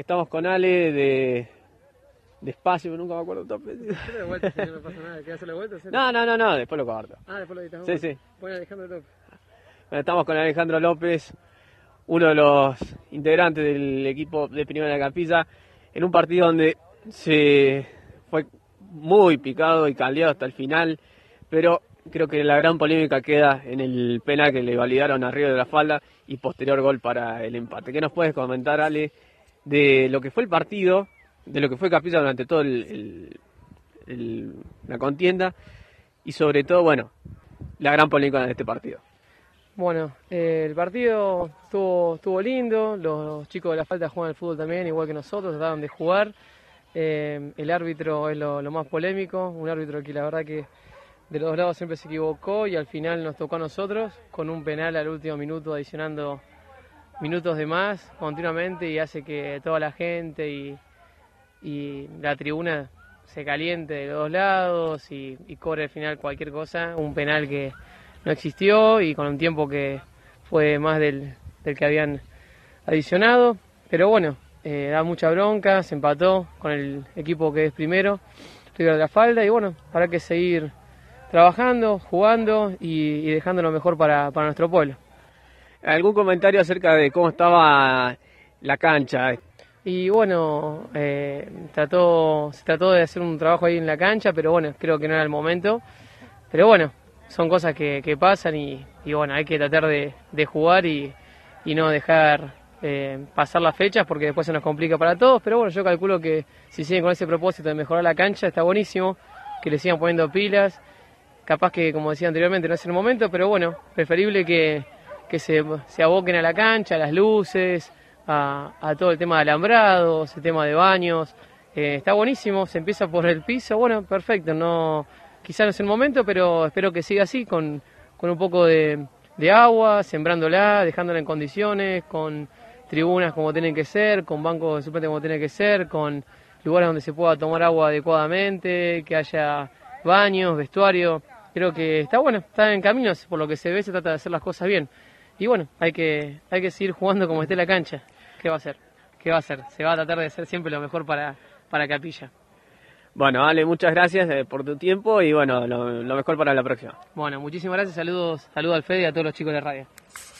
Estamos con Ale de espacio, nunca me acuerdo top. De vuelta, si no pasa nada. ¿Querés hacerle vuelta? No, después lo corto. Después lo editamos. Sí. Pon Alejandro López. Bueno, estamos con Alejandro López, uno de los integrantes del equipo de Primera Capilla, en un partido donde se fue muy picado y caldeado hasta el final, pero creo que la gran polémica queda en el penal que le validaron arriba de la falda y posterior gol para el empate. ¿Qué nos puedes comentar, Ale, de lo que fue el partido, de lo que fue Capilla durante todo la contienda y sobre todo, bueno, la gran polémica en este partido? Bueno, el partido estuvo lindo, los chicos de la falda juegan al fútbol también, igual que nosotros, trataron de jugar. El árbitro es lo más polémico, un árbitro que la verdad que de los dos lados siempre se equivocó y al final nos tocó a nosotros con un penal al último minuto, adicionando minutos de más continuamente, y hace que toda la gente y la tribuna se caliente de los dos lados y cobre al final cualquier cosa, un penal que no existió y con un tiempo que fue más del que habían adicionado, pero bueno, da mucha bronca, se empató con el equipo que es primero, River de la Falda, y bueno, habrá que seguir trabajando, jugando y dejando lo mejor para nuestro pueblo. ¿Algún comentario acerca de cómo estaba la cancha? Y bueno, se trató de hacer un trabajo ahí en la cancha, pero bueno, creo que no era el momento, pero bueno, son cosas que pasan y bueno, hay que tratar de jugar y no dejar pasar las fechas porque después se nos complica para todos, pero bueno, yo calculo que si siguen con ese propósito de mejorar la cancha está buenísimo, que le sigan poniendo pilas, capaz que como decía anteriormente no es el momento, pero bueno, preferible que se aboquen a la cancha, a las luces, a todo el tema de alambrados, el tema de baños, está buenísimo, se empieza por el piso, bueno, perfecto, quizás no es el momento, pero espero que siga así, con un poco de agua, sembrándola, dejándola en condiciones, con tribunas como tienen que ser, con bancos de suplente como tienen que ser, con lugares donde se pueda tomar agua adecuadamente, que haya baños, vestuario. Creo que está bueno, está en caminos, por lo que se ve se trata de hacer las cosas bien. Y bueno, hay que seguir jugando como esté la cancha. ¿Qué va a hacer? Se va a tratar de hacer siempre lo mejor para Capilla. Bueno, Ale, muchas gracias por tu tiempo y bueno, lo mejor para la próxima. Bueno, muchísimas gracias, saludos al Fede y a todos los chicos de la radio.